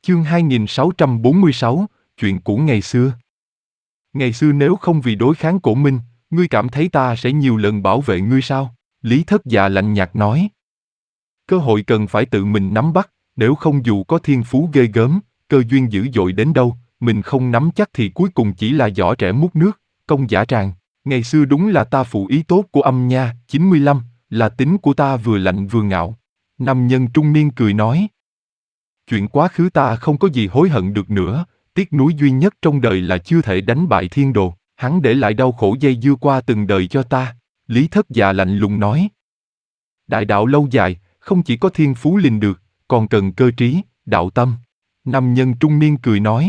Chương 2646, chuyện cũ ngày xưa. Ngày xưa nếu không vì đối kháng Cổ Minh, ngươi cảm thấy ta sẽ nhiều lần bảo vệ ngươi sao? Lý Thất Dạ lạnh nhạt nói. Cơ hội cần phải tự mình nắm bắt, nếu không dù có thiên phú ghê gớm, cơ duyên dữ dội đến đâu, mình không nắm chắc thì cuối cùng chỉ là giỏ trẻ múc nước, công dã tràng. Ngày xưa đúng là ta phụ ý tốt của Âm Nha, 95, là tính của ta vừa lạnh vừa ngạo. Nam nhân trung niên cười nói. Chuyện quá khứ ta không có gì hối hận được nữa, tiếc nuối duy nhất trong đời là chưa thể đánh bại thiên đồ, hắn để lại đau khổ dây dưa qua từng đời cho ta. Lý Thất Dạ lạnh lùng nói. Đại đạo lâu dài, không chỉ có thiên phú linh được, còn cần cơ trí, đạo tâm. Nam nhân trung niên cười nói.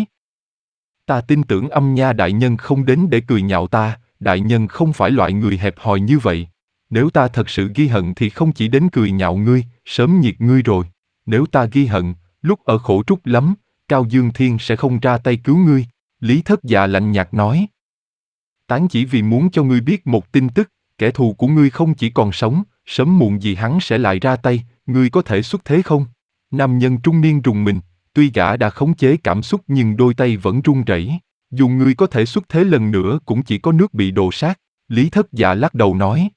Ta tin tưởng Âm Nha đại nhân không đến để cười nhạo ta, đại nhân không phải loại người hẹp hòi như vậy. Nếu ta thật sự ghi hận thì không chỉ đến cười nhạo ngươi, sớm nhiệt ngươi rồi. Nếu ta ghi hận, lúc ở khổ trúc lắm, Cao Dương Thiên sẽ không ra tay cứu ngươi. Lý Thất Dạ lạnh nhạt nói. Tán chỉ vì muốn cho ngươi biết một tin tức, kẻ thù của ngươi không chỉ còn sống, sớm muộn gì hắn sẽ lại ra tay, ngươi có thể xuất thế không? Nam nhân trung niên rùng mình, tuy gã đã khống chế cảm xúc nhưng đôi tay vẫn run rẩy. Dù ngươi có thể xuất thế lần nữa cũng chỉ có nước bị đồ sát. Lý Thất Dạ lắc đầu nói.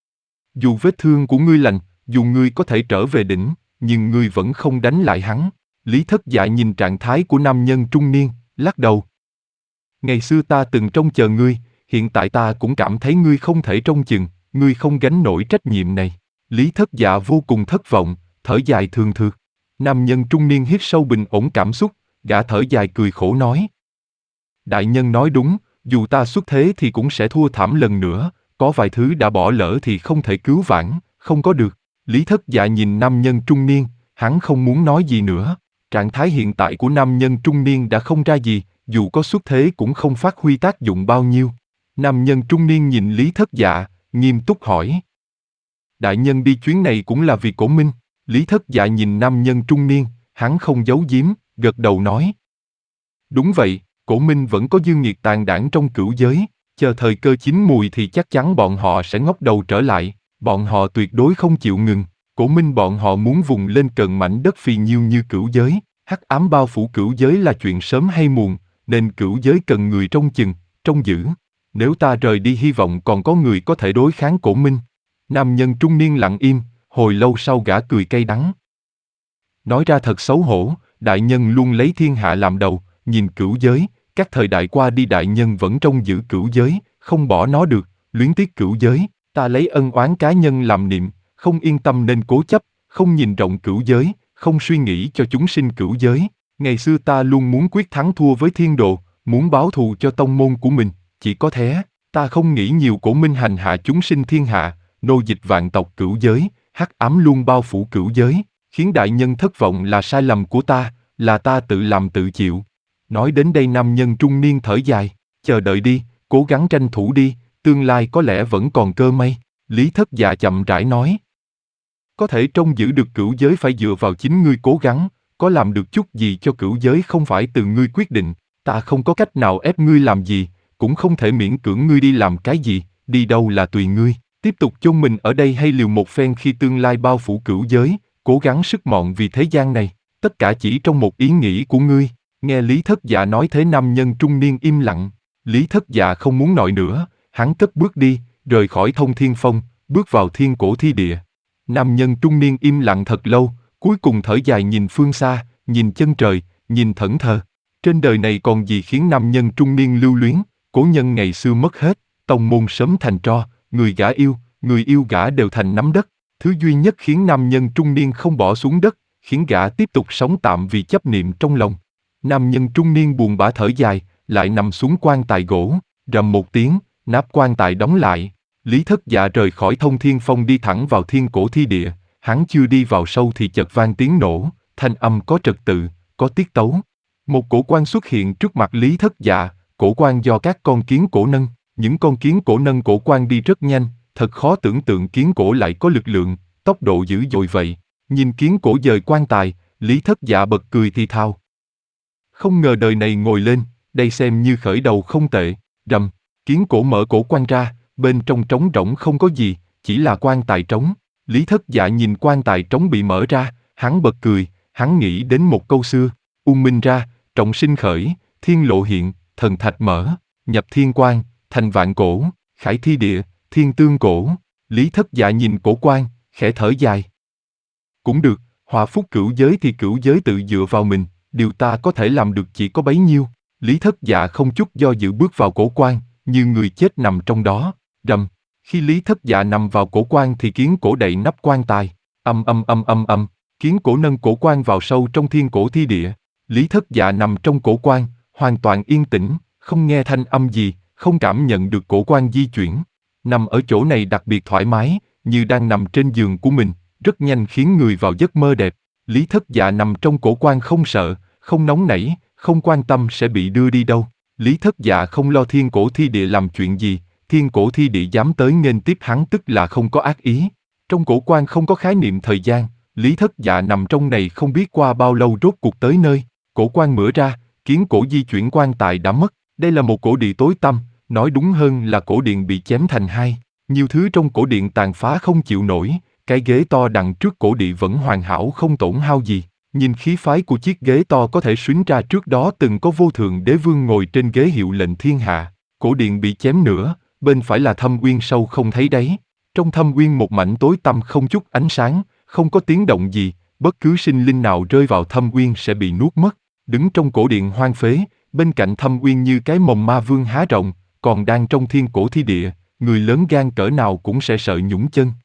Dù vết thương của ngươi lành, dù ngươi có thể trở về đỉnh, nhưng ngươi vẫn không đánh lại hắn. Lý Thất Dạ nhìn trạng thái của nam nhân trung niên, lắc đầu. Ngày xưa ta từng trông chờ ngươi, hiện tại ta cũng cảm thấy ngươi không thể trông chừng, ngươi không gánh nổi trách nhiệm này. Lý Thất Dạ vô cùng thất vọng, thở dài thường thượt. Nam nhân trung niên hít sâu bình ổn cảm xúc, gã thở dài cười khổ nói. Đại nhân nói đúng, dù ta xuất thế thì cũng sẽ thua thảm lần nữa, có vài thứ đã bỏ lỡ thì không thể cứu vãn, không có được. Lý Thất Dạ nhìn nam nhân trung niên, hắn không muốn nói gì nữa. Trạng thái hiện tại của nam nhân trung niên đã không ra gì, dù có xuất thế cũng không phát huy tác dụng bao nhiêu. Nam nhân trung niên nhìn Lý Thất Dạ, nghiêm túc hỏi. Đại nhân đi chuyến này cũng là vì Cổ Minh. Lý Thất Dạ nhìn nam nhân trung niên, hắn không giấu giếm, gật đầu nói. Đúng vậy, Cổ Minh vẫn có dương nhiệt tàn đảng trong cửu giới, chờ thời cơ chín mùi thì chắc chắn bọn họ sẽ ngóc đầu trở lại, bọn họ tuyệt đối không chịu ngừng. Cổ Minh bọn họ muốn vùng lên cận mảnh đất phì nhiêu như cửu giới, hắc ám bao phủ cửu giới là chuyện sớm hay muộn, nên cửu giới cần người trông chừng, trông giữ. Nếu ta rời đi hy vọng còn có người có thể đối kháng Cổ Minh. Nam nhân trung niên lặng im, hồi lâu sau gã cười cay đắng. Nói ra thật xấu hổ, đại nhân luôn lấy thiên hạ làm đầu, nhìn cửu giới, các thời đại qua đi đại nhân vẫn trông giữ cửu giới, không bỏ nó được, luyến tiếc cửu giới, ta lấy ân oán cá nhân làm niệm, không yên tâm nên cố chấp, không nhìn rộng cửu giới, không suy nghĩ cho chúng sinh cửu giới. Ngày xưa ta luôn muốn quyết thắng thua với thiên đồ, muốn báo thù cho tông môn của mình, chỉ có thế, ta không nghĩ nhiều. Cổ Minh hành hạ chúng sinh thiên hạ, nô dịch vạn tộc cửu giới, hắc ám luôn bao phủ cửu giới, khiến đại nhân thất vọng là sai lầm của ta, là ta tự làm tự chịu. Nói đến đây nam nhân trung niên thở dài, chờ đợi đi, cố gắng tranh thủ đi, tương lai có lẽ vẫn còn cơ may. Lý Thất Dạ chậm rãi nói. Có thể trông giữ được cửu giới phải dựa vào chính ngươi cố gắng, có làm được chút gì cho cửu giới không phải từ ngươi quyết định, ta không có cách nào ép ngươi làm gì, cũng không thể miễn cưỡng ngươi đi làm cái gì, đi đâu là tùy ngươi, tiếp tục chôn mình ở đây hay liều một phen khi tương lai bao phủ cửu giới, cố gắng sức mọn vì thế gian này, tất cả chỉ trong một ý nghĩ của ngươi. Nghe Lý Thất Dạ nói thế nam nhân trung niên im lặng, Lý Thất Dạ không muốn nói nữa, hắn cất bước đi, rời khỏi Thông Thiên Phong, bước vào Thiên Cổ Thi Địa. Nam nhân trung niên im lặng thật lâu, cuối cùng thở dài nhìn phương xa, nhìn chân trời, nhìn thẫn thờ. Trên đời này còn gì khiến nam nhân trung niên lưu luyến, cố nhân ngày xưa mất hết, tông môn sớm thành tro, người yêu gã đều thành nắm đất. Thứ duy nhất khiến nam nhân trung niên không bỏ xuống đất, khiến gã tiếp tục sống tạm vì chấp niệm trong lòng. Nam nhân trung niên buồn bã thở dài, lại nằm xuống quan tài gỗ, rầm một tiếng, nắp quan tài đóng lại. Lý Thất Dạ rời khỏi Thông Thiên Phong đi thẳng vào Thiên Cổ Thi Địa, hắn chưa đi vào sâu thì chợt vang tiếng nổ, thanh âm có trật tự, có tiết tấu. Một cổ quan xuất hiện trước mặt Lý Thất Dạ, cổ quan do các con kiến cổ nâng, những con kiến cổ nâng cổ quan đi rất nhanh, thật khó tưởng tượng kiến cổ lại có lực lượng, tốc độ dữ dội vậy. Nhìn kiến cổ dời quan tài, Lý Thất Dạ bật cười thì thào. Không ngờ đời này ngồi lên, đây xem như khởi đầu không tệ. Rầm, kiến cổ mở cổ quan ra, bên trong trống rỗng không có gì, chỉ là quan tài trống. Lý Thất Dạ nhìn quan tài trống bị mở ra, hắn bật cười, hắn nghĩ đến một câu xưa, Minh ra, trọng sinh khởi, thiên lộ hiện, thần thạch mở, nhập thiên quang, thành vạn cổ, khải thi địa, thiên tương cổ. Lý Thất Dạ nhìn cổ quan, khẽ thở dài. Cũng được, họa phúc cửu giới thì cửu giới tự dựa vào mình, điều ta có thể làm được chỉ có bấy nhiêu. Lý Thất Dạ không chút do dự bước vào cổ quan, như người chết nằm trong đó. Rầm. Khi Lý Thất Dạ nằm vào cổ quan thì kiến cổ đậy nắp quan tài. Âm. Kiến cổ nâng cổ quan vào sâu trong thiên cổ thi địa. Lý Thất Dạ nằm trong cổ quan, hoàn toàn yên tĩnh, không nghe thanh âm gì, không cảm nhận được cổ quan di chuyển. Nằm ở chỗ này đặc biệt thoải mái, như đang nằm trên giường của mình, rất nhanh khiến người vào giấc mơ đẹp. Lý Thất Dạ nằm trong cổ quan không sợ, không nóng nảy, không quan tâm sẽ bị đưa đi đâu. Lý Thất Dạ không lo thiên cổ thi địa làm chuyện gì, thiên cổ thi địa dám tới nghênh tiếp hắn tức là không có ác ý. Trong cổ quan không có khái niệm thời gian, Lý Thất Dạ nằm trong này không biết qua bao lâu rốt cuộc tới nơi. Cổ quan mở ra, kiến cổ di chuyển quan tài đã mất. Đây là một cổ địa tối tăm, nói đúng hơn là cổ điện bị chém thành hai. Nhiều thứ trong cổ điện tàn phá không chịu nổi, cái ghế to đằng trước cổ điện vẫn hoàn hảo không tổn hao gì. Nhìn khí phái của chiếc ghế to có thể xuyến ra trước đó từng có vô thượng đế vương ngồi trên ghế hiệu lệnh thiên hạ. Cổ điện bị chém nữa, bên phải là thâm uyên sâu không thấy đáy. Trong thâm uyên một mảnh tối tăm không chút ánh sáng, không có tiếng động gì, bất cứ sinh linh nào rơi vào thâm uyên sẽ bị nuốt mất. Đứng trong cổ điện hoang phế, bên cạnh thâm uyên như cái mồm ma vương há rộng, còn đang trong thiên cổ thi địa, người lớn gan cỡ nào cũng sẽ sợ nhũng chân.